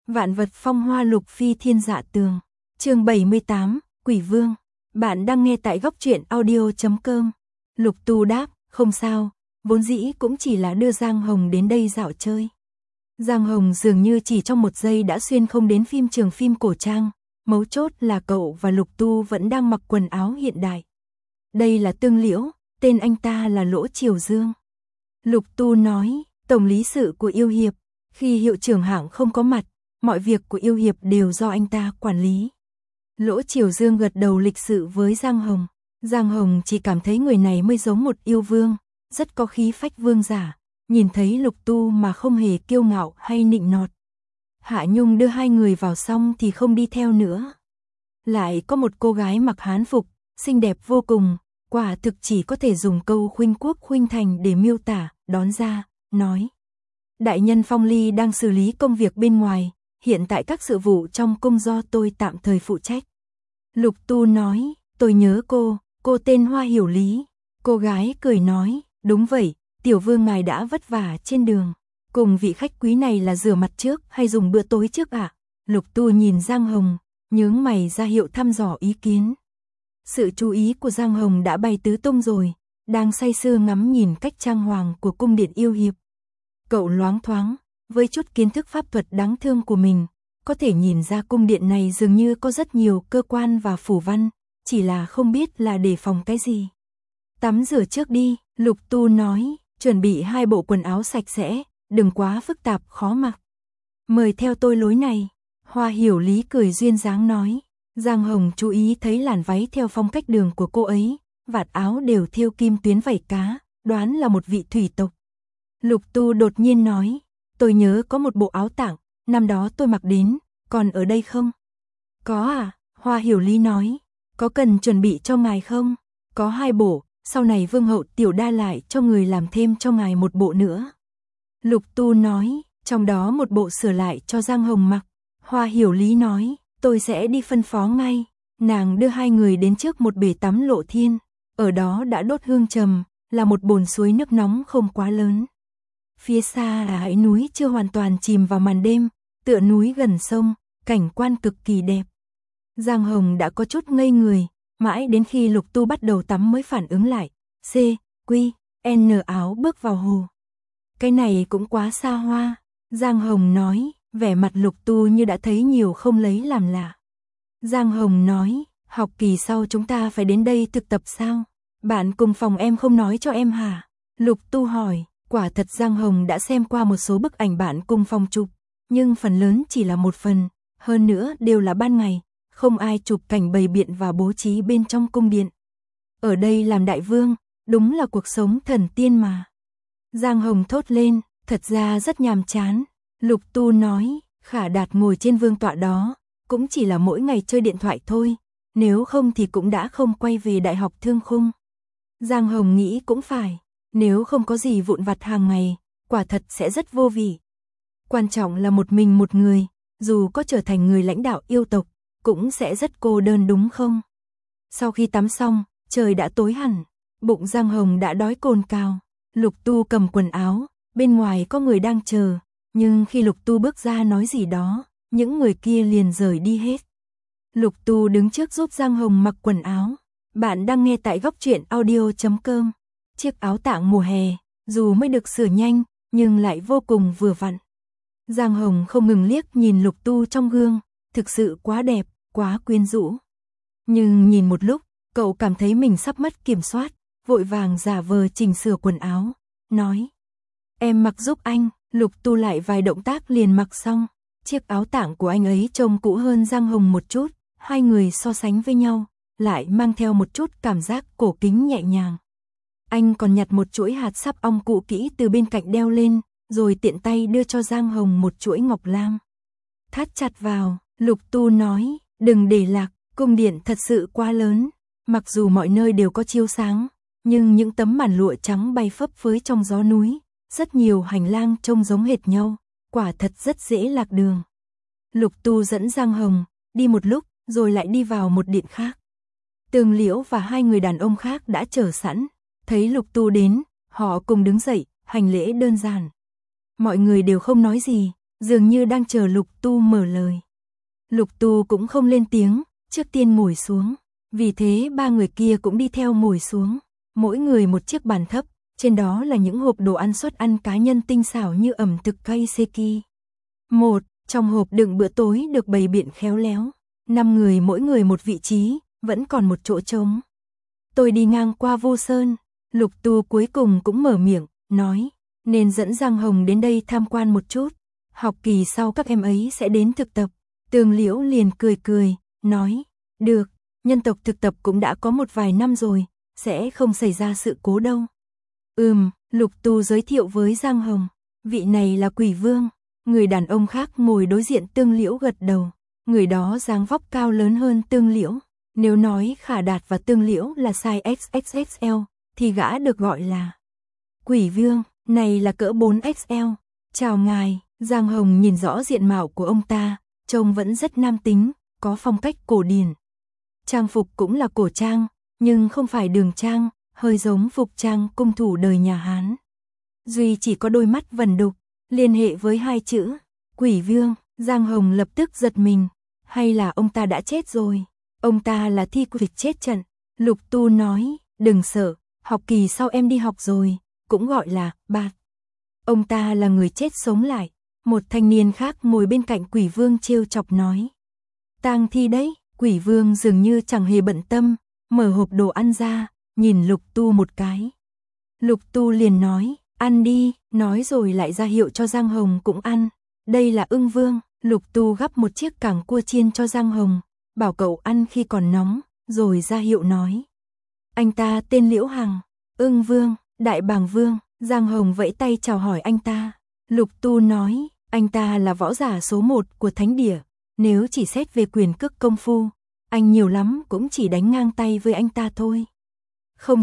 Vạn vật phong hoa lục phi thiên dạ tường. Chương 78, Quỷ Vương. Bạn đang nghe tại góc truyện audio.com. Lục Tu đáp, không sao, vốn dĩ cũng chỉ là đưa Giang Hồng đến đây dạo chơi. Giang Hồng dường như chỉ trong một giây đã xuyên không đến phim trường phim cổ trang, mấu chốt là cậu và Lục Tu vẫn đang mặc quần áo hiện đại. Đây là Tương Liễu, tên anh ta là Lỗ Triều Dương. Lục Tu nói, tổng lý sự của Yêu Hiệp, khi hiệu trưởng hạng không có mặt, mọi việc của Yêu Hiệp đều do anh ta quản lý. Lỗ Triều Dương gật đầu lịch sự với Giang Hồng. Giang Hồng chỉ cảm thấy người này mới giống một yêu vương, rất có khí phách vương giả, nhìn thấy Lục Tu mà không hề kiêu ngạo hay nịnh nọt. Hạ Nhung đưa hai người vào xong thì không đi theo nữa. Lại có một cô gái mặc hán phục, xinh đẹp vô cùng, quả thực chỉ có thể dùng câu khuynh quốc khuynh thành để miêu tả, đón ra, nói. Đại nhân Phong Ly đang xử lý công việc bên ngoài, hiện tại các sự vụ trong cung do tôi tạm thời phụ trách. Lục Tu nói, tôi nhớ cô tên Hoa Hiểu Lý. Cô gái cười nói, đúng vậy, tiểu vương ngài đã vất vả trên đường. Cùng vị khách quý này là rửa mặt trước hay dùng bữa tối trước ạ? Lục Tu nhìn Giang Hồng, nhướng mày ra hiệu thăm dò ý kiến. Sự chú ý của Giang Hồng đã bay tứ tung rồi, đang say sưa ngắm nhìn cách trang hoàng của cung điện Yêu Hiệp. Cậu loáng thoáng, với chút kiến thức pháp thuật đáng thương của mình, có thể nhìn ra cung điện này dường như có rất nhiều cơ quan và phủ văn, chỉ là không biết là để phòng cái gì. Tắm rửa trước đi, Lục Tu nói, chuẩn bị 2 bộ quần áo sạch sẽ, đừng quá phức tạp khó mặc. Mời theo tôi lối này, Hoa Hiểu Lý cười duyên dáng nói. Giang Hồng chú ý thấy làn váy theo phong cách đường của cô ấy, vạt áo đều thêu kim tuyến vảy cá, đoán là một vị thủy tộc. Lục Tu đột nhiên nói, tôi nhớ có một bộ áo tặng, năm đó tôi mặc đến, còn ở đây không? Có à, Hoa Hiểu Lý nói, có cần chuẩn bị cho ngài không? Có 2 bộ, sau này Vương hậu Tiểu Đa lại cho người làm thêm cho ngài một bộ nữa. Lục Tu nói, trong đó một bộ sửa lại cho Giang Hồng mặc. Hoa Hiểu Lý nói, tôi sẽ đi phân phó ngay. Nàng đưa 2 người đến trước một bể tắm lộ thiên, ở đó đã đốt hương trầm, là một bồn suối nước nóng không quá lớn. Phía xa là dãy núi chưa hoàn toàn chìm vào màn đêm, tựa núi gần sông, cảnh quan cực kỳ đẹp. Giang Hồng đã có chút ngây người, mãi đến khi Lục Tu bắt đầu tắm mới phản ứng lại. N áo bước vào hồ. Cái này cũng quá xa hoa, Giang Hồng nói, vẻ mặt Lục Tu như đã thấy nhiều không lấy làm lạ. Giang Hồng nói, học kỳ sau chúng ta phải đến đây thực tập sao? Bạn cùng phòng em không nói cho em hả? Lục Tu hỏi, quả thật Giang Hồng đã xem qua một số bức ảnh bạn cùng phòng chụp, nhưng phần lớn chỉ là một phần, hơn nữa đều là ban ngày, không ai chụp cảnh bày biện và bố trí bên trong cung điện. Ở đây làm đại vương, đúng là cuộc sống thần tiên mà. Giang Hồng thốt lên, thật ra rất nhàm chán. Lục Tu nói, Khả Đạt ngồi trên vương tọa đó, cũng chỉ là mỗi ngày chơi điện thoại thôi, nếu không thì cũng đã không quay về Đại học Thương Khung. Giang Hồng nghĩ cũng phải, nếu không có gì vụn vặt hàng ngày, quả thật sẽ rất vô vị. Quan trọng là một mình một người, dù có trở thành người lãnh đạo yêu tộc, cũng sẽ rất cô đơn đúng không? Sau khi tắm xong, trời đã tối hẳn, bụng Giang Hồng đã đói cồn cào. Lục Tu cầm quần áo, bên ngoài có người đang chờ, nhưng khi Lục Tu bước ra nói gì đó, những người kia liền rời đi hết. Lục Tu đứng trước giúp Giang Hồng mặc quần áo. Bạn đang nghe tại góc truyện audio.com. Chiếc áo tạng mùa hè, dù mới được sửa nhanh, nhưng lại vô cùng vừa vặn. Giang Hồng không ngừng liếc nhìn Lục Tu trong gương, thực sự quá đẹp, quá quyến rũ. Nhưng nhìn một lúc, cậu cảm thấy mình sắp mất kiểm soát, vội vàng giả vờ chỉnh sửa quần áo, nói. Em mặc giúp anh. Lục Tu lại vài động tác liền mặc xong. Chiếc áo tạng của anh ấy trông cũ hơn Giang Hồng một chút, 2 người so sánh với nhau, lại mang theo một chút cảm giác cổ kính nhẹ nhàng. Anh còn nhặt một chuỗi hạt sáp ong cũ kỹ từ bên cạnh đeo lên, rồi tiện tay đưa cho Giang Hồng một chuỗi ngọc lam. Thắt chặt vào, Lục Tu nói, đừng để lạc, cung điện thật sự quá lớn, mặc dù mọi nơi đều có chiếu sáng, nhưng những tấm màn lụa trắng bay phấp phới trong gió núi, rất nhiều hành lang trông giống hệt nhau, quả thật rất dễ lạc đường. Lục Tu dẫn Giang Hồng, đi một lúc, rồi lại đi vào một điện khác. Tương Liễu và 2 người đàn ông khác đã chờ sẵn, thấy Lục Tu đến, họ cùng đứng dậy, hành lễ đơn giản. Mọi người đều không nói gì, dường như đang chờ Lục Tu mở lời. Lục Tu cũng không lên tiếng, trước tiên ngồi xuống. Vì thế ba người kia cũng đi theo ngồi xuống. Mỗi người một chiếc bàn thấp, trên đó là những hộp đồ ăn suất ăn cá nhân tinh xảo như ẩm thực Kaiseki. Trong hộp đựng bữa tối được bày biện khéo léo. 5 người mỗi người một vị trí, vẫn còn một chỗ trống. Tôi đi ngang qua Vô Sơn, Lục Tu cuối cùng cũng mở miệng, nói, nên dẫn Giang Hồng đến đây tham quan một chút. Học kỳ sau các em ấy sẽ đến thực tập. Tương Liễu liền cười, nói, được, nhân tộc thực tập cũng đã có một vài năm rồi, sẽ không xảy ra sự cố đâu. Lục Tu giới thiệu với Giang Hồng, vị này là Quỷ Vương. Người đàn ông khác ngồi đối diện Tương Liễu gật đầu, người đó dáng vóc cao lớn hơn Tương Liễu. Nếu nói Khả Đạt và Tương Liễu là size XXXL, thì gã được gọi là Quỷ Vương, này là cỡ 4XL. Chào ngài, Giang Hồng nhìn rõ diện mạo của ông ta, trông vẫn rất nam tính, có phong cách cổ điển. Trang phục cũng là cổ trang, nhưng không phải đường trang, hơi giống phục trang cung thủ đời nhà Hán. Duy chỉ có đôi mắt vẩn đục, liên hệ với hai chữ Quỷ Vương. Giang Hồng lập tức giật mình, hay là ông ta đã chết rồi? Ông ta là thi quỷ chết trận. Lục Tu nói, đừng sợ, học kỳ sau em đi học rồi, cũng gọi là bạt. Ông ta là người chết sống lại. Một thanh niên khác ngồi bên cạnh Quỷ Vương trêu chọc nói, tang thi đấy. Quỷ Vương dường như chẳng hề bận tâm, mở hộp đồ ăn ra, nhìn Lục Tu một cái. Lục Tu liền nói, ăn đi, nói rồi lại ra hiệu cho Giang Hồng cũng ăn. Đây là Ưng Vương. Lục Tu gắp một chiếc cảng cua chiên cho Giang Hồng, bảo cậu ăn khi còn nóng, rồi ra hiệu nói, anh ta tên Liễu Hằng. Ưng Vương, Đại Bàng Vương. Giang Hồng vẫy tay chào hỏi anh ta. Lục Tu nói, anh ta là võ giả số 1 của Thánh Địa. Nếu chỉ xét về quyền cước công phu, anh nhiều lắm cũng chỉ đánh ngang tay với anh ta thôi. Không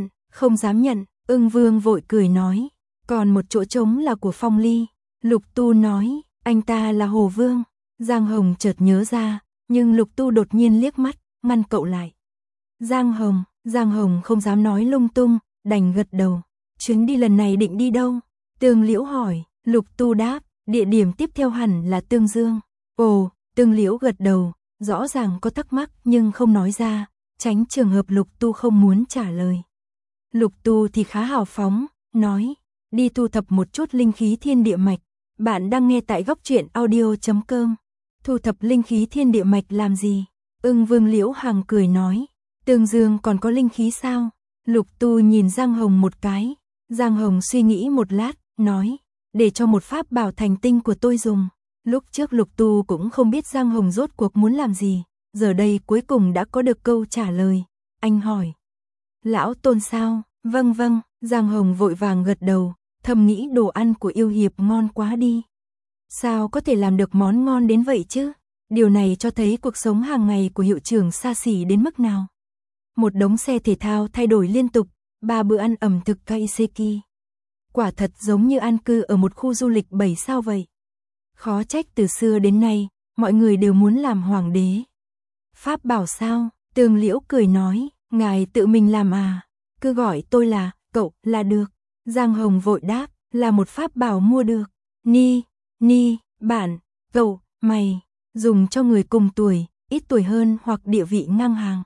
dám nhận. Ưng Vương vội cười nói, còn một chỗ trống là của Phong Ly. Lục Tu nói, anh ta là Hồ Vương. Giang Hồng chợt nhớ ra, nhưng Lục Tu đột nhiên liếc mắt, ngăn cậu lại. Giang Hồng không dám nói lung tung, đành gật đầu. Chuyến đi lần này định đi đâu? Tương Liễu hỏi. Lục Tu đáp, địa điểm tiếp theo hẳn là Tương Dương. Ồ, Tương Liễu gật đầu, rõ ràng có thắc mắc nhưng không nói ra, tránh trường hợp Lục Tu không muốn trả lời. Lục Tu thì khá hào phóng, nói, đi thu thập một chút linh khí thiên địa mạch. Bạn đang nghe tại góc truyện audio.com. Thu thập linh khí thiên địa mạch làm gì? Ưng Vương Liễu Hằng cười nói, Tương Dương còn có linh khí sao? Lục Tu nhìn Giang Hồng một cái. Giang Hồng suy nghĩ một lát, nói, để cho một pháp bảo thành tinh của tôi dùng. Lúc trước Lục Tu cũng không biết Giang Hồng rốt cuộc muốn làm gì, giờ đây cuối cùng đã có được câu trả lời. Anh hỏi, lão Tôn sao? Vâng, Giang Hồng vội vàng gật đầu, thầm nghĩ đồ ăn của yêu hiệp ngon quá đi. Sao có thể làm được món ngon đến vậy chứ? Điều này cho thấy cuộc sống hàng ngày của hiệu trưởng xa xỉ đến mức nào. Một đống xe thể thao thay đổi liên tục, 3 bữa ăn ẩm thực Kaiseki. Quả thật giống như an cư ở một khu du lịch 7 sao vậy. Khó trách từ xưa đến nay, mọi người đều muốn làm hoàng đế. Pháp bảo sao? Tương Liễu cười nói, ngài tự mình làm à? Cứ gọi tôi là cậu là được. Giang Hồng vội đáp, là một pháp bảo mua được. Ni, bạn, cậu, mày, dùng cho người cùng tuổi, ít tuổi hơn hoặc địa vị ngang hàng.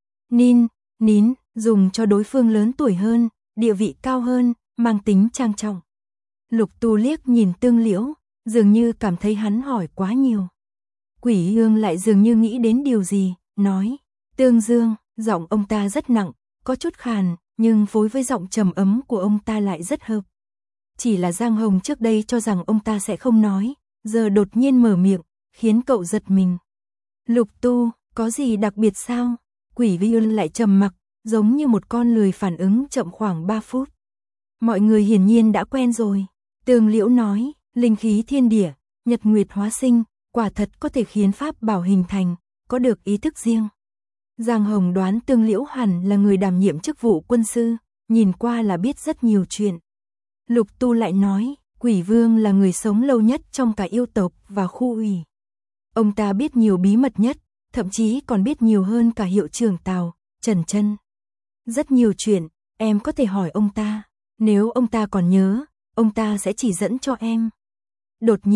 Nín, dùng cho đối phương lớn tuổi hơn, địa vị cao hơn, mang tính trang trọng. Lục Tu liếc nhìn Tương Liễu, dường như cảm thấy hắn hỏi quá nhiều. Quỷ Ương lại dường như nghĩ đến điều gì, nói, Tương Dương. Giọng ông ta rất nặng, có chút khàn, nhưng phối với giọng trầm ấm của ông ta lại rất hợp. Chỉ là Giang Hồng trước đây cho rằng ông ta sẽ không nói, giờ đột nhiên mở miệng, khiến cậu giật mình. Lục Tu, có gì đặc biệt sao? Quỷ Ương lại trầm mặc, giống như một con lười phản ứng chậm khoảng 3 phút. Mọi người hiển nhiên đã quen rồi. Tương Liễu nói, linh khí thiên địa, nhật nguyệt hóa sinh, quả thật có thể khiến pháp bảo hình thành, có được ý thức riêng. Giang Hồng đoán Tương Liễu hẳn là người đảm nhiệm chức vụ quân sư, nhìn qua là biết rất nhiều chuyện. Lục Tu lại nói, Quỷ Vương là người sống lâu nhất trong cả yêu tộc và khu ủy. Ông ta biết nhiều bí mật nhất, thậm chí còn biết nhiều hơn cả hiệu trưởng Tào, Trần Chân. Rất nhiều chuyện, em có thể hỏi ông ta, nếu ông ta còn nhớ, ông ta sẽ chỉ dẫn cho em. Đột nhiên,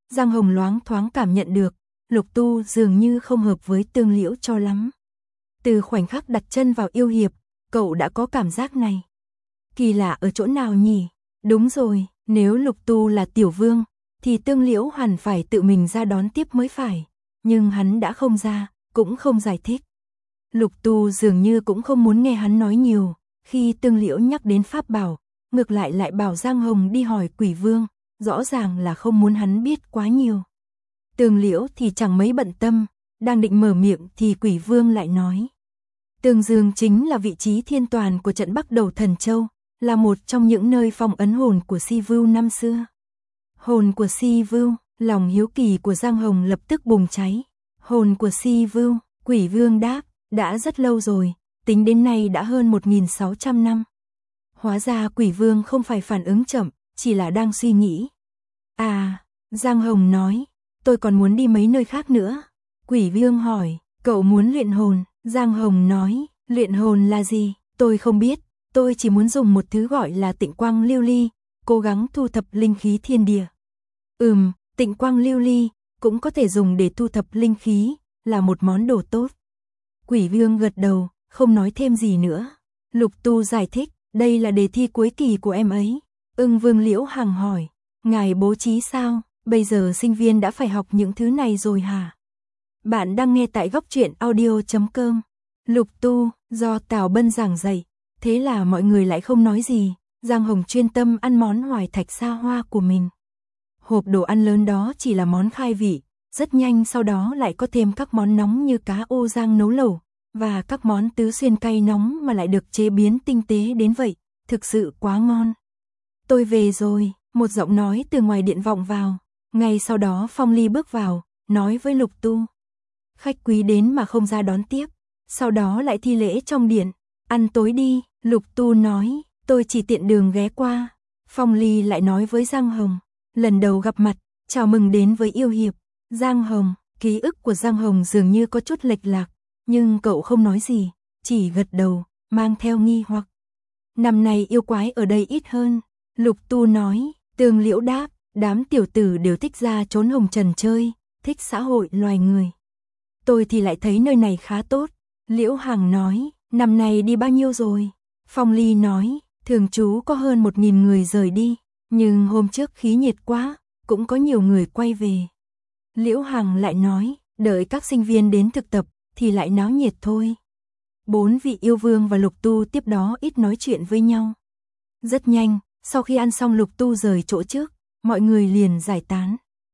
Giang Hồng loáng thoáng cảm nhận được, Lục Tu dường như không hợp với Tương Liễu cho lắm. Từ khoảnh khắc đặt chân vào yêu hiệp, cậu đã có cảm giác này. Kỳ lạ ở chỗ nào nhỉ? Đúng rồi, nếu Lục Tu là tiểu vương, thì Tương Liễu hẳn phải tự mình ra đón tiếp mới phải. Nhưng hắn đã không ra, cũng không giải thích. Lục Tu dường như cũng không muốn nghe hắn nói nhiều, khi Tương Liễu nhắc đến pháp bảo, ngược lại bảo Giang Hồng đi hỏi Quỷ Vương, rõ ràng là không muốn hắn biết quá nhiều. Tương Liễu thì chẳng mấy bận tâm, đang định mở miệng thì Quỷ Vương lại nói. Tương Dương chính là vị trí thiên toàn của trận Bắc Đầu Thần Châu, là một trong những nơi phong ấn hồn của Si Vưu năm xưa. Hồn của Si Vưu, lòng hiếu kỳ của Giang Hồng lập tức bùng cháy. Hồn của Si Vưu, Quỷ Vương đáp, đã rất lâu rồi, tính đến nay đã hơn 1.600 năm. Hóa ra Quỷ Vương không phải phản ứng chậm, chỉ là đang suy nghĩ. À, Giang Hồng nói, tôi còn muốn đi mấy nơi khác nữa. Quỷ Vương hỏi, cậu muốn luyện hồn? Giang Hồng nói, luyện hồn là gì? Tôi không biết, tôi chỉ muốn dùng một thứ gọi là tịnh quang lưu ly, cố gắng thu thập linh khí thiên địa. Tịnh quang lưu ly, cũng có thể dùng để thu thập linh khí, là một món đồ tốt. Quỷ Vương gật đầu, không nói thêm gì nữa. Lục Tu giải thích, đây là đề thi cuối kỳ của em ấy. Ưng Vương Liễu Hằng hỏi, ngài bố trí sao? Bây giờ sinh viên đã phải học những thứ này rồi hả? Bạn đang nghe tại góc truyện audio.com. Lục Tu, do Tào Bân giảng dạy, thế là mọi người lại không nói gì. Giang Hồng chuyên tâm ăn món hoài thạch xa hoa của mình. Hộp đồ ăn lớn đó chỉ là món khai vị, rất nhanh sau đó lại có thêm các món nóng như cá ô rang nấu lẩu, và các món tứ xuyên cay nóng mà lại được chế biến tinh tế đến vậy, thực sự quá ngon. Tôi về rồi, một giọng nói từ ngoài điện vọng vào, ngay sau đó Phong Ly bước vào, nói với Lục Tu. Khách quý đến mà không ra đón tiếp, sau đó lại thi lễ trong điện, ăn tối đi, Lục Tu nói, tôi chỉ tiện đường ghé qua. Phong Ly lại nói với Giang Hồng, lần đầu gặp mặt, chào mừng đến với yêu hiệp. Giang Hồng, ký ức của Giang Hồng dường như có chút lệch lạc, nhưng cậu không nói gì, chỉ gật đầu, mang theo nghi hoặc. Năm nay yêu quái ở đây ít hơn, Lục Tu nói. Tương Liễu đáp, đám tiểu tử đều thích ra trốn hồng trần chơi, thích xã hội loài người. Tôi thì lại thấy nơi này khá tốt. Liễu Hằng nói, năm nay đi bao nhiêu rồi? Phong Ly nói, thường trú có hơn 1.000 người rời đi, nhưng hôm trước khí nhiệt quá, cũng có nhiều người quay về. Liễu Hằng lại nói, đợi các sinh viên đến thực tập, thì lại náo nhiệt thôi. 4 vị yêu vương và Lục Tu tiếp đó ít nói chuyện với nhau. Rất nhanh, sau khi ăn xong Lục Tu rời chỗ trước, mọi người liền giải tán.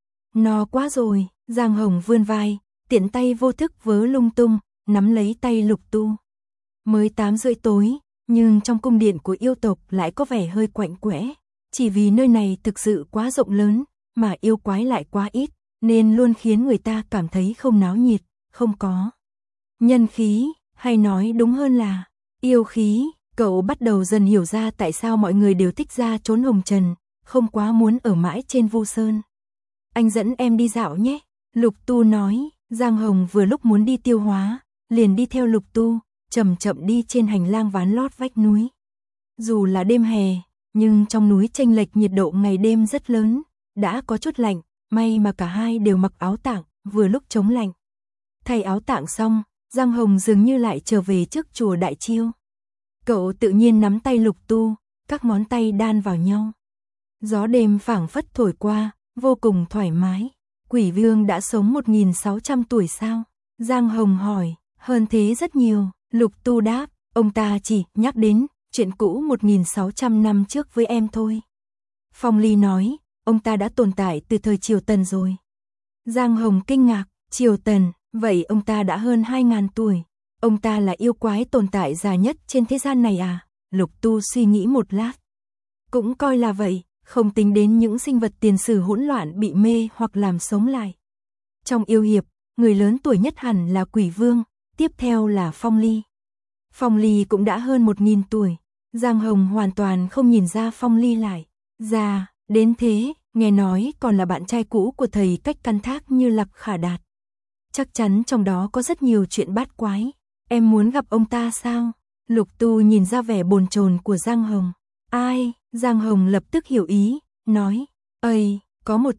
No quá rồi, Giang Hồng vươn vai, tiện tay vô thức vớ lung tung, nắm lấy tay Lục Tu. Mới 8 rưỡi tối, nhưng trong cung điện của yêu tộc lại có vẻ hơi quạnh quẽ, chỉ vì nơi này thực sự quá rộng lớn, mà yêu quái lại quá ít, nên luôn khiến người ta cảm thấy không náo nhiệt, không có nhân khí, hay nói đúng hơn là yêu khí. Cậu bắt đầu dần hiểu ra tại sao mọi người đều thích ra trốn hồng trần, không quá muốn ở mãi trên Vu Sơn. Anh dẫn em đi dạo nhé, Lục Tu nói. Giang Hồng vừa lúc muốn đi tiêu hóa, liền đi theo Lục Tu, chậm chậm đi trên hành lang ván lót vách núi. Dù là đêm hè, nhưng trong núi chênh lệch nhiệt độ ngày đêm rất lớn, đã có chút lạnh, may mà cả hai đều mặc áo tạng, vừa lúc chống lạnh. Thay áo tạng xong, Giang Hồng dường như lại trở về trước chùa Đại Chiêu. Cậu tự nhiên nắm tay Lục Tu, các ngón tay đan vào nhau. Gió đêm phảng phất thổi qua, vô cùng thoải mái. Quỷ Vương đã sống 1.600 tuổi sao? Giang Hồng hỏi, hơn thế rất nhiều. Lục Tu đáp, ông ta chỉ nhắc đến chuyện cũ 1.600 năm trước với em thôi. Phong Ly nói, ông ta đã tồn tại từ thời Triều Tần rồi. Giang Hồng kinh ngạc, Triều Tần, vậy ông ta đã hơn 2.000 tuổi. Ông ta là yêu quái tồn tại già nhất trên thế gian này à? Lục Tu suy nghĩ một lát. Cũng coi là vậy, không tính đến những sinh vật tiền sử hỗn loạn bị mê hoặc làm sống lại. Trong yêu hiệp, người lớn tuổi nhất hẳn là Quỷ Vương, tiếp theo là Phong Ly. Phong Ly cũng đã hơn 1.000 tuổi. Giang Hồng hoàn toàn không nhìn ra Phong Ly lại già đến thế, nghe nói còn là bạn trai cũ của thầy Cách Căn Thác Như Lạc Khả Đạt. Chắc chắn trong đó có rất nhiều chuyện bát quái. Em muốn gặp ông ta sao? Lục Tu nhìn ra vẻ bồn chồn của Giang Hồng. Ai? Giang Hồng lập tức hiểu ý, nói, ây, có một chút,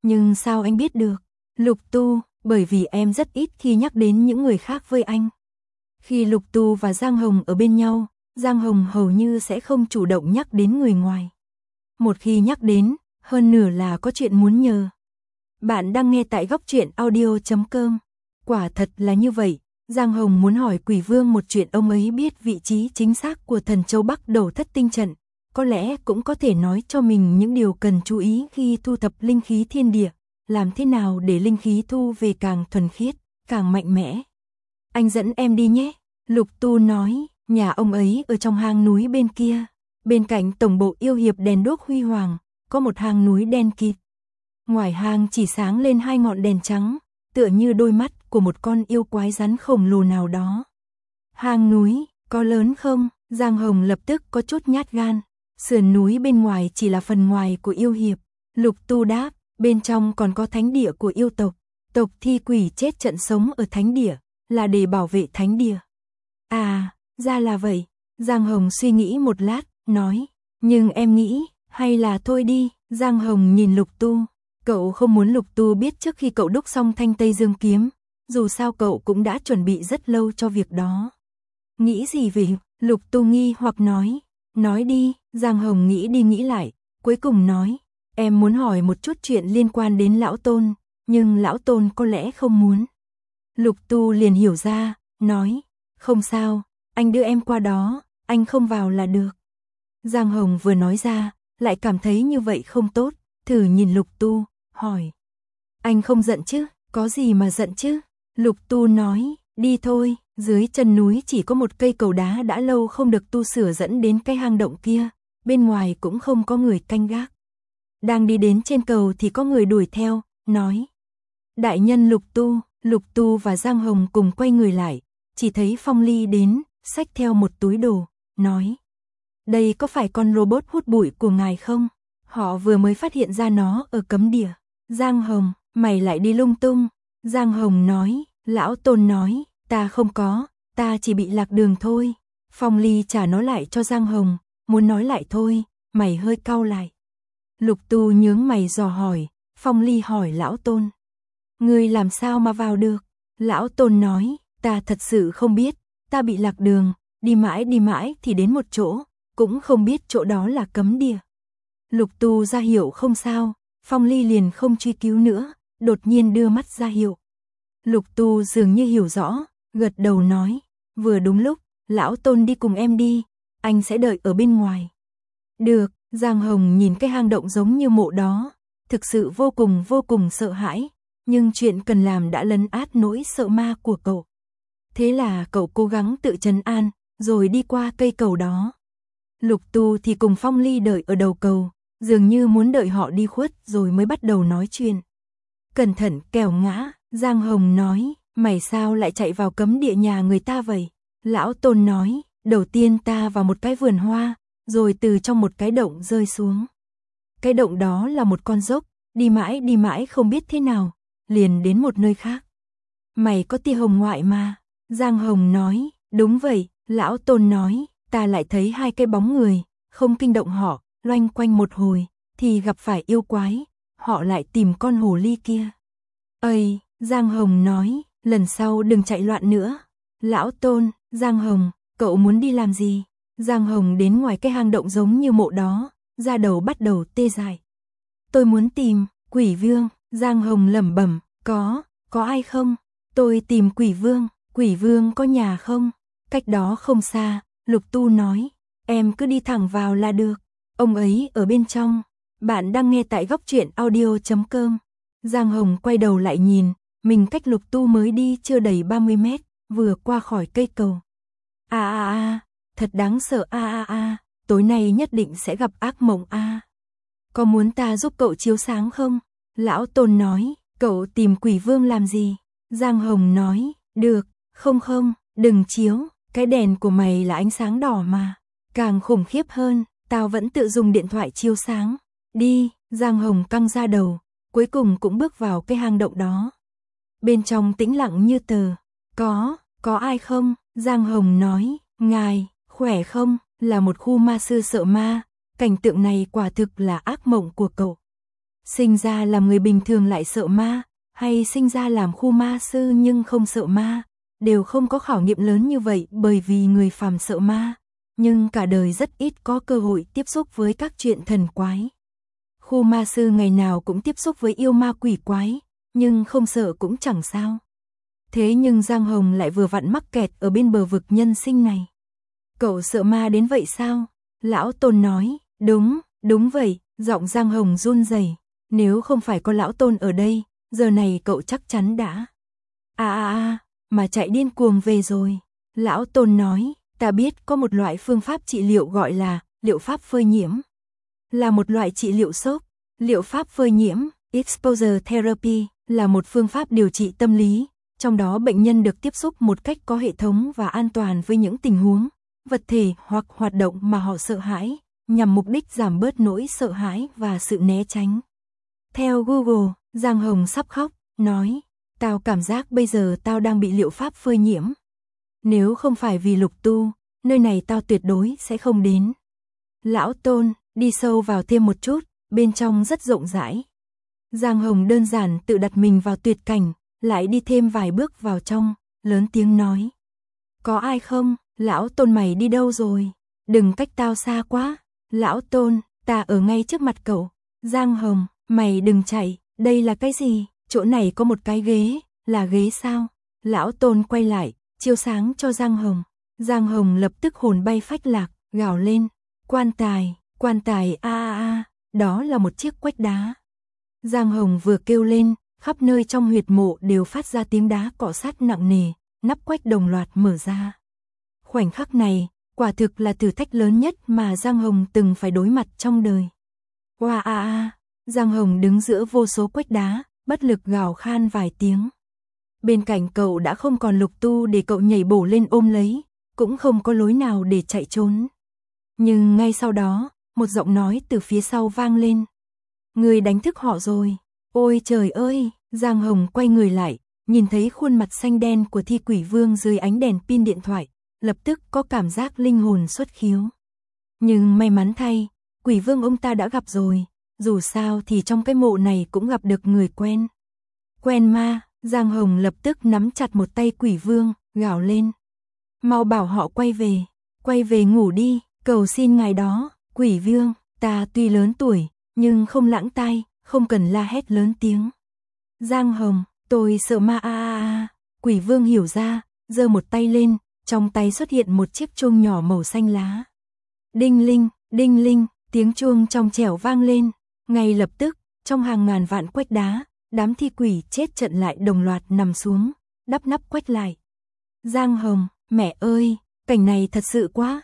Nhưng sao anh biết được? Lục Tu, bởi vì em rất ít khi nhắc đến những người khác với anh. Khi Lục Tu và Giang Hồng ở bên nhau, Giang Hồng hầu như sẽ không chủ động nhắc đến người ngoài. Một khi nhắc đến, hơn nửa là có chuyện muốn nhờ. Bạn đang nghe tại góc truyện audio.com. Quả thật là như vậy, Giang Hồng muốn hỏi Quỷ Vương một chuyện ông ấy biết vị trí chính xác của thần châu Bắc Đầu Thất Tinh Trận, có lẽ cũng có thể nói cho mình những điều cần chú ý khi thu thập linh khí thiên địa, làm thế nào để linh khí thu về càng thuần khiết, càng mạnh mẽ. Anh dẫn em đi nhé, Lục Tu nói, nhà ông ấy ở trong hang núi bên kia, bên cạnh tổng bộ yêu hiệp đèn đuốc huy hoàng, có một hang núi đen kịt. Ngoài hang chỉ sáng lên 2 ngọn đèn trắng, tựa như đôi mắt của một con yêu quái rắn khổng lồ nào đó. Hang núi, có lớn không? Giang Hồng lập tức có chút nhát gan. Sườn núi bên ngoài chỉ là phần ngoài của yêu hiệp. Lục Tu đáp, bên trong còn có thánh địa của yêu tộc. Tộc thi quỷ chết trận sống ở thánh địa, là để bảo vệ thánh địa. À, ra là vậy. Giang Hồng suy nghĩ một lát, nói, nhưng em nghĩ, hay là thôi đi. Giang Hồng nhìn Lục Tu. Cậu không muốn Lục Tu biết trước khi cậu đúc xong thanh Tây Dương kiếm, dù sao cậu cũng đã chuẩn bị rất lâu cho việc đó. Nghĩ gì vậy? Lục Tu nghi hoặc nói đi. Giang Hồng nghĩ đi nghĩ lại, cuối cùng nói, em muốn hỏi một chút chuyện liên quan đến Lão Tôn, nhưng Lão Tôn có lẽ không muốn. Lục Tu liền hiểu ra, nói, không sao, anh đưa em qua đó, anh không vào là được. Giang Hồng vừa nói ra, lại cảm thấy như vậy không tốt, thử nhìn Lục Tu, hỏi, anh không giận chứ, có gì mà giận chứ? Lục Tu nói, đi thôi. Dưới chân núi chỉ có một cây cầu đá đã lâu không được tu sửa dẫn đến cái hang động kia, bên ngoài cũng không có người canh gác. Đang đi đến trên cầu thì có người đuổi theo, nói, đại nhân Lục Tu và Giang Hồng cùng quay người lại, chỉ thấy Phong Ly đến, xách theo một túi đồ, nói, đây có phải con robot hút bụi của ngài không? Họ vừa mới phát hiện ra nó ở cấm địa. Giang Hồng, mày lại đi lung tung. Giang Hồng nói, Lão Tôn nói, ta không có, ta chỉ bị lạc đường thôi. Phong Ly trả nó lại cho Giang Hồng, muốn nói lại thôi, mày hơi cau lại. Lục Tu nhướng mày dò hỏi, Phong Ly hỏi Lão Tôn, ngươi làm sao mà vào được? Lão Tôn nói, ta thật sự không biết, ta bị lạc đường, đi mãi thì đến một chỗ, cũng không biết chỗ đó là cấm địa. Lục Tu ra hiệu không sao, Phong Ly liền không truy cứu nữa, đột nhiên đưa mắt ra hiệu. Lục Tu dường như hiểu rõ, gật đầu nói, vừa đúng lúc, Lão Tôn đi cùng em đi, anh sẽ đợi ở bên ngoài. Được, Giang Hồng nhìn cái hang động giống như mộ đó, thực sự vô cùng sợ hãi, nhưng chuyện cần làm đã lấn át nỗi sợ ma của cậu. Thế là cậu cố gắng tự trấn an, rồi đi qua cây cầu đó. Lục Tu thì cùng Phong Ly đợi ở đầu cầu, dường như muốn đợi họ đi khuất rồi mới bắt đầu nói chuyện. Cẩn thận kẻo ngã, Giang Hồng nói, mày sao lại chạy vào cấm địa nhà người ta vậy? Lão Tôn nói, đầu tiên ta vào một cái vườn hoa, rồi từ trong một cái động rơi xuống. Cái động đó là một con dốc, đi mãi không biết thế nào, liền đến một nơi khác. Mày có tia hồng ngoại mà. Giang Hồng nói, đúng vậy. Lão Tôn nói, ta lại thấy 2 cái bóng người, không kinh động họ, loanh quanh một hồi, thì gặp phải yêu quái, họ lại tìm con hồ ly kia. Ây, Giang Hồng nói, lần sau đừng chạy loạn nữa. Lão Tôn, Giang Hồng, cậu muốn đi làm gì? Giang Hồng đến ngoài cái hang động giống như mộ đó, da đầu bắt đầu tê dại. Tôi muốn tìm Quỷ Vương. Giang Hồng lẩm bẩm, có ai không? Tôi tìm Quỷ Vương có nhà không? Cách đó không xa, Lục Tu nói, em cứ đi thẳng vào là được, ông ấy ở bên trong. Bạn đang nghe tại góc truyện audio.com. Giang Hồng quay đầu lại nhìn, mình cách Lục Tu mới đi chưa đầy 30 mét, vừa qua khỏi cây cầu. Thật đáng sợ tối nay nhất định sẽ gặp ác mộng Có muốn ta giúp cậu chiếu sáng không? Lão Tôn nói, cậu tìm Quỷ Vương làm gì? Giang Hồng nói, được, không, đừng chiếu, cái đèn của mày là ánh sáng đỏ mà. Càng khủng khiếp hơn, tao vẫn tự dùng điện thoại chiếu sáng. Đi, Giang Hồng căng ra đầu, cuối cùng cũng bước vào cái hang động đó. Bên trong tĩnh lặng như tờ. Có ai không? Giang Hồng nói, ngài, khỏe không? Là một khu ma sư sợ ma, cảnh tượng này quả thực là ác mộng của cậu. Sinh ra làm người bình thường lại sợ ma, hay sinh ra làm khu ma sư nhưng không sợ ma, đều không có khảo nghiệm lớn như vậy bởi vì người phàm sợ ma, nhưng cả đời rất ít có cơ hội tiếp xúc với các chuyện thần quái. Khu ma sư ngày nào cũng tiếp xúc với yêu ma quỷ quái, nhưng không sợ cũng chẳng sao. Thế nhưng Giang Hồng lại vừa vặn mắc kẹt ở bên bờ vực nhân sinh này. Cậu sợ ma đến vậy sao? Lão Tôn nói, đúng vậy, giọng Giang Hồng run rẩy. Nếu không phải có lão Tôn ở đây, giờ này cậu chắc chắn đã. Mà chạy điên cuồng về rồi. Lão Tôn nói, ta biết có một loại phương pháp trị liệu gọi là liệu pháp phơi nhiễm. Là một loại trị liệu sốc. Liệu pháp phơi nhiễm, exposure therapy, là một phương pháp điều trị tâm lý. Trong đó bệnh nhân được tiếp xúc một cách có hệ thống và an toàn với những tình huống, vật thể hoặc hoạt động mà họ sợ hãi, nhằm mục đích giảm bớt nỗi sợ hãi và sự né tránh. Theo Google, Giang Hồng sắp khóc, nói, tao cảm giác bây giờ tao đang bị liệu pháp phơi nhiễm. Nếu không phải vì Lục Tu, nơi này tao tuyệt đối sẽ không đến. Lão Tôn, đi sâu vào thêm một chút, bên trong rất rộng rãi. Giang Hồng đơn giản tự đặt mình vào tuyệt cảnh, lại đi thêm vài bước vào trong, lớn tiếng nói. Có ai không? Lão Tôn mày đi đâu rồi? Đừng cách tao xa quá. Lão Tôn, ta ở ngay trước mặt cậu. Giang Hồng, mày đừng chạy, đây là cái gì? Chỗ này có một cái ghế, là ghế sao? Lão Tôn quay lại, chiếu sáng cho Giang Hồng. Giang Hồng lập tức hồn bay phách lạc, gào lên. Quan tài đó là một chiếc quách đá. Giang Hồng vừa kêu lên, khắp nơi trong huyệt mộ đều phát ra tiếng đá cọ sát nặng nề, nắp quách đồng loạt mở ra. Khoảnh khắc này, quả thực là thử thách lớn nhất mà Giang Hồng từng phải đối mặt trong đời. Giang Hồng đứng giữa vô số quách đá, bất lực gào khan vài tiếng. Bên cạnh cậu đã không còn Lục Tu để cậu nhảy bổ lên ôm lấy, cũng không có lối nào để chạy trốn. Nhưng ngay sau đó, một giọng nói từ phía sau vang lên. Người đánh thức họ rồi. Ôi trời ơi, Giang Hồng quay người lại, nhìn thấy khuôn mặt xanh đen của Thi Quỷ Vương dưới ánh đèn pin điện thoại, lập tức có cảm giác linh hồn xuất khiếu. Nhưng may mắn thay, Quỷ Vương ông ta đã gặp rồi, dù sao thì trong cái mộ này cũng gặp được người quen. Quen ma, Giang Hồng lập tức nắm chặt một tay Quỷ Vương, gào lên. Mau bảo họ quay về ngủ đi, cầu xin ngài đó, Quỷ Vương, ta tuy lớn tuổi, nhưng không lãng tai, không cần la hét lớn tiếng. Giang Hồng, tôi sợ ma Quỷ Vương hiểu ra, giơ một tay lên, trong tay xuất hiện một chiếc chuông nhỏ màu xanh lá. Đinh linh, tiếng chuông trong trẻo vang lên, ngay lập tức, trong hàng ngàn vạn quách đá, đám thi quỷ chết trận lại đồng loạt nằm xuống, đắp nắp quách lại. Giang Hồng, mẹ ơi, cảnh này thật sự quá.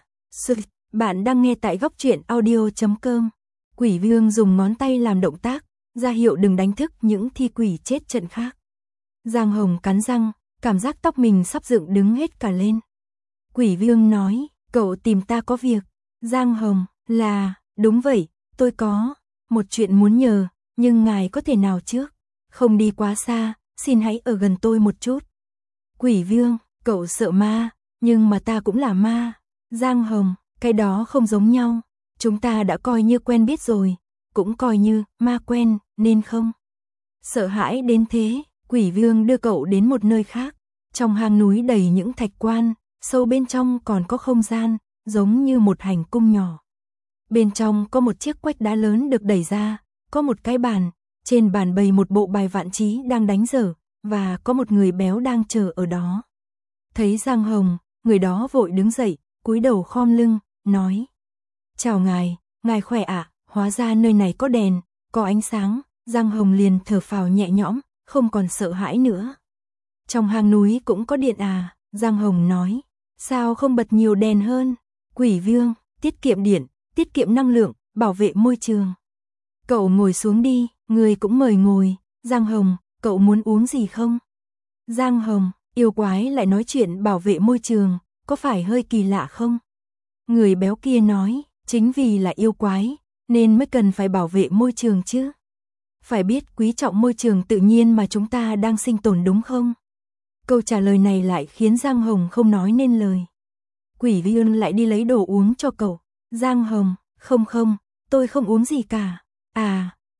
Bạn đang nghe tại góc truyện audio.com. Quỷ Vương dùng ngón tay làm động tác, ra hiệu đừng đánh thức những thi quỷ chết trận khác. Giang Hồng cắn răng, cảm giác tóc mình sắp dựng đứng hết cả lên. Quỷ Vương nói, cậu tìm ta có việc. Giang Hồng, là, đúng vậy, tôi có một chuyện muốn nhờ, nhưng ngài có thể nào trước? Không đi quá xa, xin hãy ở gần tôi một chút. Quỷ Vương, cậu sợ ma, nhưng mà ta cũng là ma. Giang Hồng, cái đó không giống nhau. Chúng ta đã coi như quen biết rồi, cũng coi như ma quen, nên không sợ hãi đến thế. Quỷ Vương đưa cậu đến một nơi khác. Trong hang núi đầy những thạch quan, sâu bên trong còn có không gian, giống như một hành cung nhỏ. Bên trong có một chiếc quách đá lớn được đẩy ra, có một cái bàn, trên bàn bày một bộ bài vạn trí đang đánh dở, và có một người béo đang chờ ở đó. Thấy Giang Hồng, người đó vội đứng dậy, cúi đầu khom lưng, nói. Chào ngài, ngài khỏe ạ, hóa ra nơi này có đèn, có ánh sáng. Giang Hồng liền thở phào nhẹ nhõm, không còn sợ hãi nữa. Trong hang núi cũng có điện à? Giang Hồng nói. Sao không bật nhiều đèn hơn? Quỷ Vương, tiết kiệm điện, tiết kiệm năng lượng, bảo vệ môi trường. Cậu ngồi xuống đi, người cũng mời ngồi. Giang Hồng, cậu muốn uống gì không? Giang Hồng, yêu quái lại nói chuyện bảo vệ môi trường, có phải hơi kỳ lạ không? Người béo kia nói, chính vì là yêu quái, nên mới cần phải bảo vệ môi trường chứ. Phải biết quý trọng môi trường tự nhiên mà chúng ta đang sinh tồn đúng không? Câu trả lời này lại khiến Giang Hồng không nói nên lời. Quỷ Vương lại đi lấy đồ uống cho cậu. Giang Hồng, không, tôi không uống gì cả. À,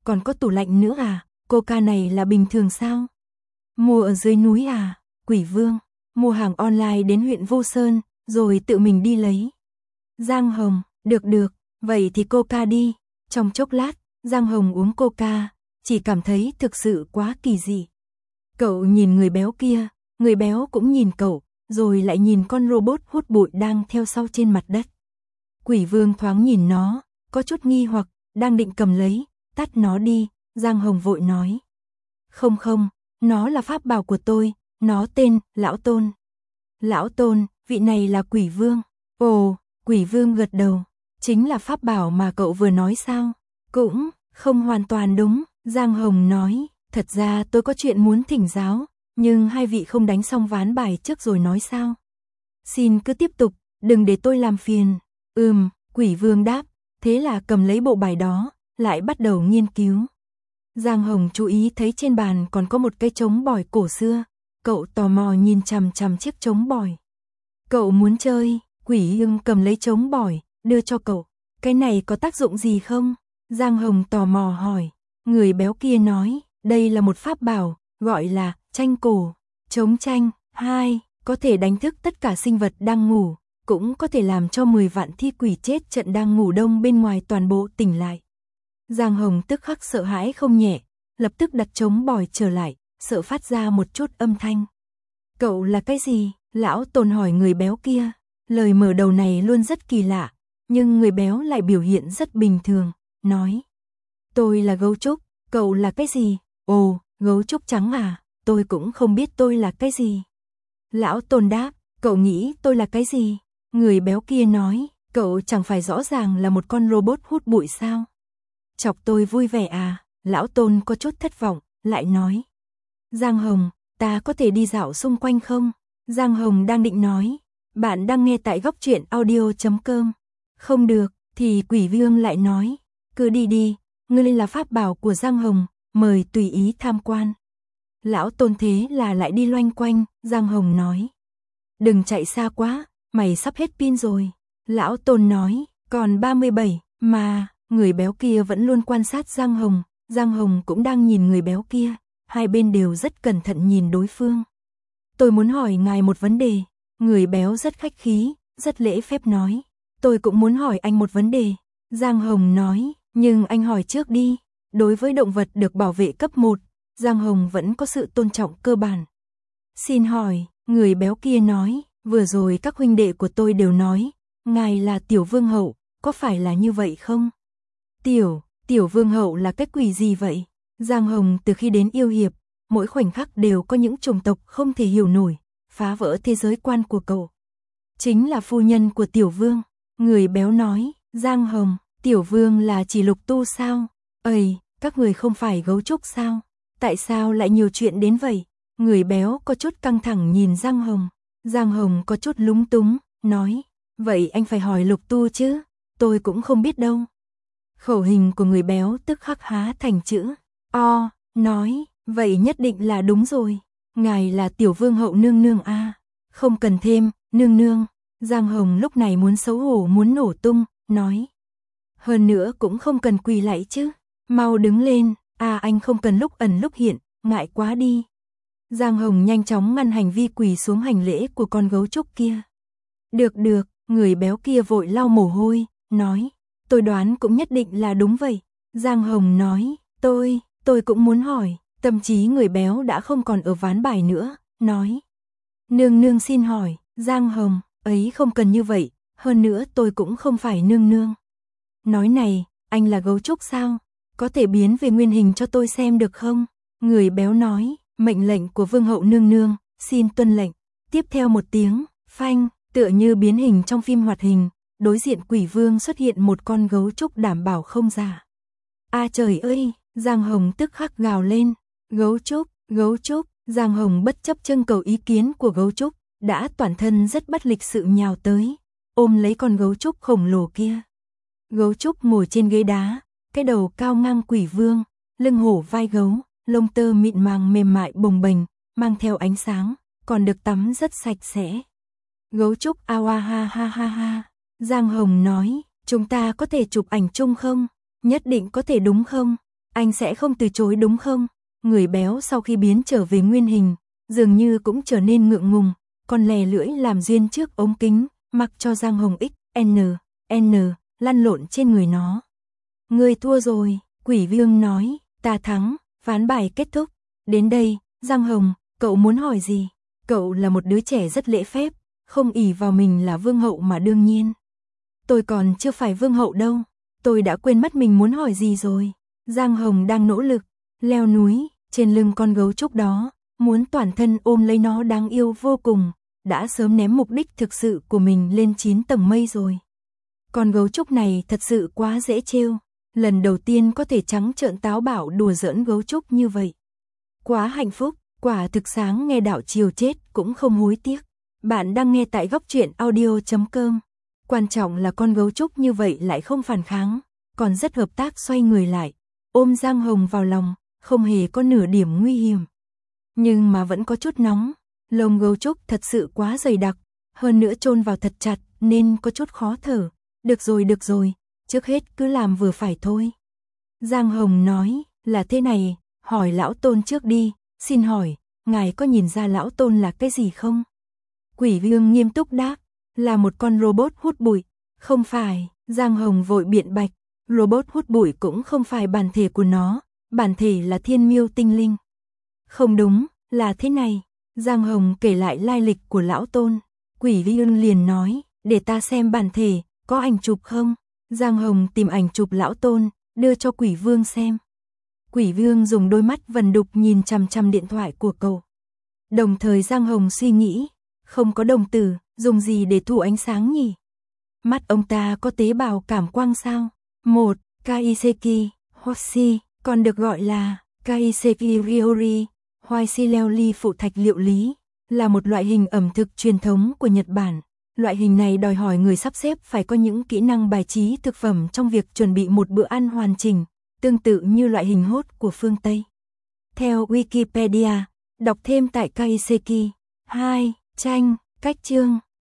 còn có tủ lạnh nữa à, Coca này là bình thường sao? Mua ở dưới núi à? Quỷ Vương, mua hàng online đến huyện Vô Sơn, rồi tự mình đi lấy. Giang Hồng, được, vậy thì Coca đi. Trong chốc lát, Giang Hồng uống Coca, chỉ cảm thấy thực sự quá kỳ dị. Cậu nhìn người béo kia, người béo cũng nhìn cậu, rồi lại nhìn con robot hút bụi đang theo sau trên mặt đất. Quỷ Vương thoáng nhìn nó, có chút nghi hoặc, đang định cầm lấy, tắt nó đi, Giang Hồng vội nói. Không, nó là pháp bảo của tôi, nó tên Lão Tôn. Lão Tôn, vị này là Quỷ Vương. Ồ, Quỷ Vương gật đầu, chính là pháp bảo mà cậu vừa nói sao? Cũng không hoàn toàn đúng, Giang Hồng nói, thật ra tôi có chuyện muốn thỉnh giáo, nhưng hai vị không đánh xong ván bài trước rồi nói sao? Xin cứ tiếp tục, đừng để tôi làm phiền. Quỷ Vương đáp, thế là cầm lấy bộ bài đó, lại bắt đầu nghiên cứu. Giang Hồng chú ý thấy trên bàn còn có một cây trống bỏi cổ xưa, cậu tò mò nhìn chằm chằm chiếc trống bỏi. Cậu muốn chơi, Quỷ Vương cầm lấy trống bỏi, đưa cho cậu. Cái này có tác dụng gì không? Giang Hồng tò mò hỏi. Người béo kia nói, đây là một pháp bảo, gọi là tranh cổ. Trống tranh, 2, có thể đánh thức tất cả sinh vật đang ngủ, cũng có thể làm cho 10 vạn thi quỷ chết trận đang ngủ đông bên ngoài toàn bộ tỉnh lại. Giang Hồng tức khắc sợ hãi không nhẹ, lập tức đặt trống bỏi trở lại, sợ phát ra một chút âm thanh. Cậu là cái gì? Lão Tôn hỏi người béo kia. Lời mở đầu này luôn rất kỳ lạ, nhưng người béo lại biểu hiện rất bình thường, nói. Tôi là gấu trúc, cậu là cái gì? Ồ, gấu trúc trắng à, tôi cũng không biết tôi là cái gì. Lão Tôn đáp, cậu nghĩ tôi là cái gì? Người béo kia nói, cậu chẳng phải rõ ràng là một con robot hút bụi sao? Chọc tôi vui vẻ à? Lão Tôn có chút thất vọng, lại nói. Giang Hồng, ta có thể đi dạo xung quanh không? Giang Hồng đang định nói, bạn đang nghe tại góc truyện audio.com. Không được, thì Quỷ Vương lại nói, cứ đi, ngươi là pháp bảo của Giang Hồng, mời tùy ý tham quan. Lão Tôn thế là lại đi loanh quanh, Giang Hồng nói. Đừng chạy xa quá, mày sắp hết pin rồi. Lão Tôn nói, còn 37, mà, người béo kia vẫn luôn quan sát Giang Hồng cũng đang nhìn người béo kia, hai bên đều rất cẩn thận nhìn đối phương. Tôi muốn hỏi ngài một vấn đề, người béo rất khách khí, rất lễ phép nói. Tôi cũng muốn hỏi anh một vấn đề. Giang Hồng nói, nhưng anh hỏi trước đi. Đối với động vật được bảo vệ cấp 1, Giang Hồng vẫn có sự tôn trọng cơ bản. Xin hỏi, người béo kia nói, vừa rồi các huynh đệ của tôi đều nói, ngài là Tiểu Vương Hậu, có phải là như vậy không? Tiểu Vương Hậu là cái quỷ gì vậy? Giang Hồng từ khi đến yêu hiệp, mỗi khoảnh khắc đều có những chủng tộc không thể hiểu nổi, phá vỡ thế giới quan của cậu. Chính là phu nhân của Tiểu Vương. Người béo nói, Giang Hồng, Tiểu Vương là chỉ lục tu sao? Ây, các người không phải gấu trúc sao? Tại sao lại nhiều chuyện đến vậy? Người béo có chút căng thẳng nhìn Giang Hồng. Giang Hồng có chút lúng túng, nói, vậy anh phải hỏi lục tu chứ, tôi cũng không biết đâu. Khẩu hình của người béo tức khắc há thành chữ O, nói, vậy nhất định là đúng rồi. Ngài là Tiểu Vương Hậu nương nương a. Không cần thêm, nương nương. Giang Hồng lúc này muốn xấu hổ muốn nổ tung, nói. Hơn nữa cũng không cần quỳ lạy chứ. Mau đứng lên, anh không cần lúc ẩn lúc hiện, ngại quá đi. Giang Hồng nhanh chóng ngăn hành vi quỳ xuống hành lễ của con gấu trúc kia. Được, người béo kia vội lau mồ hôi, nói. Tôi đoán cũng nhất định là đúng vậy. Giang Hồng nói, tôi cũng muốn hỏi. Tâm trí người béo đã không còn ở ván bài nữa, nói. Nương nương xin hỏi, Giang Hồng, ấy không cần như vậy, hơn nữa tôi cũng không phải nương nương. Nói này, anh là gấu trúc sao? Có thể biến về nguyên hình cho tôi xem được không? Người béo nói, mệnh lệnh của Vương Hậu nương nương, xin tuân lệnh. Tiếp theo một tiếng, phanh, tựa như biến hình trong phim hoạt hình, đối diện Quỷ Vương xuất hiện một con gấu trúc đảm bảo không giả. Trời ơi, Giang Hồng tức khắc gào lên. Gấu trúc, Giang Hồng bất chấp trưng cầu ý kiến của gấu trúc, đã toàn thân rất bất lịch sự nhào tới, ôm lấy con gấu trúc khổng lồ kia. Gấu trúc ngồi trên ghế đá, cái đầu cao ngang Quỷ Vương, lưng hổ vai gấu, lông tơ mịn màng mềm mại bồng bềnh, mang theo ánh sáng, còn được tắm rất sạch sẽ. Gấu trúc ha. Giang Hồng nói, chúng ta có thể chụp ảnh chung không? Nhất định có thể đúng không? Anh sẽ không từ chối đúng không? Người béo sau khi biến trở về nguyên hình, dường như cũng trở nên ngượng ngùng, còn lè lưỡi làm duyên trước ống kính, mặc cho Giang Hồng N lăn lộn trên người nó. Ngươi thua rồi, Quỷ Vương nói, ta thắng, ván bài kết thúc. Đến đây, Giang Hồng, cậu muốn hỏi gì? Cậu là một đứa trẻ rất lễ phép, không ỷ vào mình là vương hậu mà đương nhiên. Tôi còn chưa phải vương hậu đâu, tôi đã quên mất mình muốn hỏi gì rồi. Giang Hồng đang nỗ lực, leo núi, trên lưng con gấu trúc đó, muốn toàn thân ôm lấy nó đáng yêu vô cùng, đã sớm ném mục đích thực sự của mình lên 9 tầng mây rồi. Con gấu trúc này thật sự quá dễ trêu, lần đầu tiên có thể trắng trợn táo bạo đùa giỡn gấu trúc như vậy. Quá hạnh phúc, quả thực sáng nghe đạo chiều chết cũng không hối tiếc. Bạn đang nghe tại góc truyện audio.com. Quan trọng là con gấu trúc như vậy lại không phản kháng, còn rất hợp tác xoay người lại, ôm Giang Hồng vào lòng, không hề có nửa điểm nguy hiểm. Nhưng mà vẫn có chút nóng, lông gấu trúc thật sự quá dày đặc, hơn nữa chôn vào thật chặt nên có chút khó thở. Được rồi, trước hết cứ làm vừa phải thôi. Giang Hồng nói, là thế này, hỏi lão Tôn trước đi, xin hỏi, ngài có nhìn ra lão Tôn là cái gì không? Quỷ Vương nghiêm túc đáp, là một con robot hút bụi. Không phải, Giang Hồng vội biện bạch, robot hút bụi cũng không phải bản thể của nó, bản thể là thiên miêu tinh linh. Không đúng, là thế này, Giang Hồng kể lại lai lịch của lão Tôn. Quỷ Vương liền nói, để ta xem bản thể, có ảnh chụp không? Giang Hồng tìm ảnh chụp lão Tôn, đưa cho Quỷ Vương xem. Quỷ Vương dùng đôi mắt vần đục nhìn chằm chằm điện thoại của cậu. Đồng thời Giang Hồng suy nghĩ, không có đồng tử, dùng gì để thu ánh sáng nhỉ? Mắt ông ta có tế bào cảm quang sao? Một, Kaiseki Hoshi, còn được gọi là Kaiseki Ryori, Hoai Sileli phụ thạch liệu lý, là một loại hình ẩm thực truyền thống của Nhật Bản. Loại hình này đòi hỏi người sắp xếp phải có những kỹ năng bài trí thực phẩm trong việc chuẩn bị một bữa ăn hoàn chỉnh, tương tự như loại hình hốt của phương Tây. Theo Wikipedia, đọc thêm tại Kaiseki. 2. Tranh, cách chương.